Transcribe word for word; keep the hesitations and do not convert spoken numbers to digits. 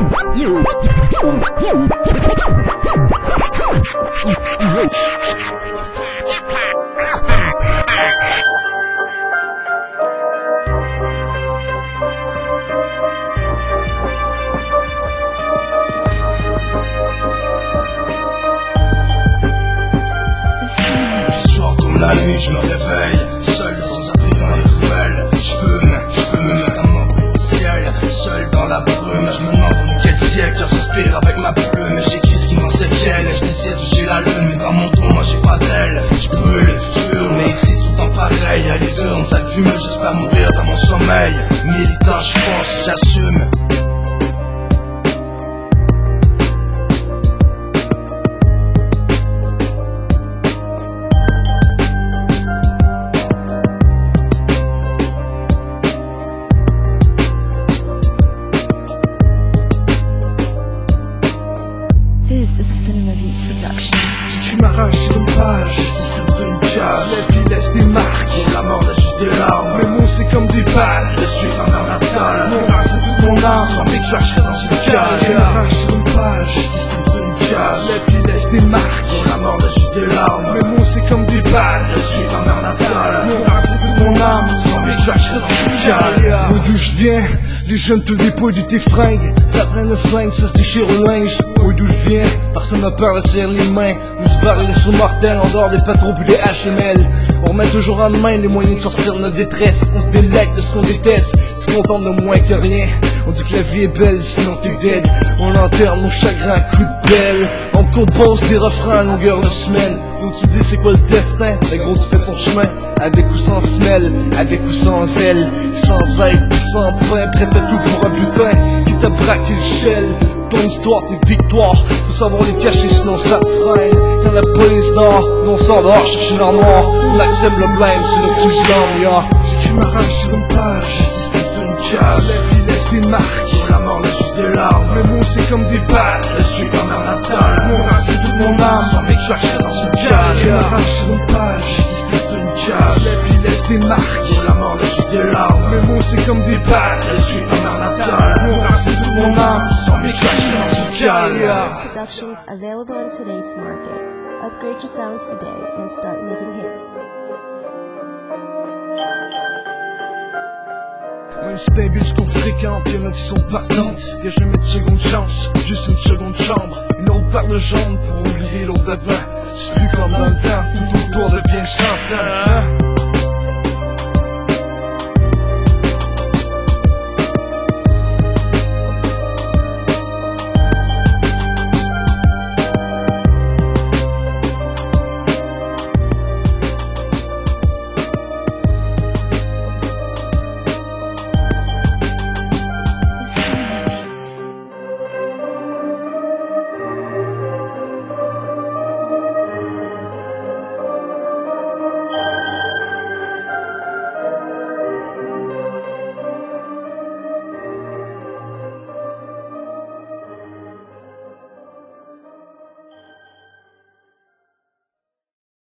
Soir comme la nuit, je me réveille seul sans abri dans les ruelles. Je fume, je fume dans mon ciel, seul dans la brume. Je me demande dans quel siècle, car j'inspire avec ma plume. J'écris ce qui m'en séquelle, je décide de toucher la lune. Mais dans mon dos, moi j'ai pas d'aile. Je brûle, je hurle, mais ici tout le temps pareil. À les urnes s'accumulent, j'espère mourir dans mon sommeil. Militant, je pense, j'assume. This is a Cinema Beats production. J'écris ma rage sur une page, système de une cage. La vie laisse des marques, et la mort laisse juste des larmes. Mes mots c'est comme des balles, le street ma mère natale. Mon rage c'est toute mon âme, sans mes je serai dans une cage. J'écris ma rage sur une page, système de une cage. La vie laisse des marques, et la mort laisse juste des larmes. Mes mots c'est comme des balles, le street ma mère natale. Mon rage c'est toute mon âme, sans mes je serai dans une cage. Où d'où je viens, les jeunes te dépouillent de tes fringues. Ça prend le flingue, ça se déchire le linge. Où d'où je viens, personne n'a peur de serrer les mains. Nous se parler les sous mortels en dehors des patrouilles puis des H M L. On remet toujours en main les moyens de sortir de notre détresse. On se délecte de ce qu'on déteste, se contente de moins que rien. On dit que la vie est belle, sinon t'es dead. On enterre nos chagrins à coups de pelle. On compose des refrains à longueur de semaine. Donc tu me dis c'est quoi le destin? Mais gros tu fais ton chemin, avec ou sans semelle, avec ou sans zèle, sans aide ou sans pain, prêt à tout pour un butin qui t'a braqué le shell. Ton histoire, tes victoires, faut savoir les cacher sinon ça te freine. Quand la police dort, on sort dehors chercher dans le noir. On accepte le blâme, c'est le plus d'homme, ya. J'écris ma rage sur une page, système d'une cage. La vie laisse des marques, pour la mort laisse juste des larmes. Mes mots c'est comme des balles, le street ma mère natale. Mon rage c'est toute mon âme, sans mes je serai dans une cage. J'écris ma rage sur une page, système d'une cage. La vie laisse des marques, pour la mort laisse juste des larmes. Mes mots c'est comme des balles, le street ma mère natale. Mon rage c'est toute mon âme, sans mes je serai dans une cage. Productions available in today's market. Upgrade your sounds today and start making hits. Même si t'es un bus qu'on fréquente, y'en a qui sont partantes. Y'a jamais de seconde chance, juste une seconde chambre. Une autre paire de jambes pour oublier l'autre d'avant. C'est plus comme dans le temps, tout autour devient chantant, hein?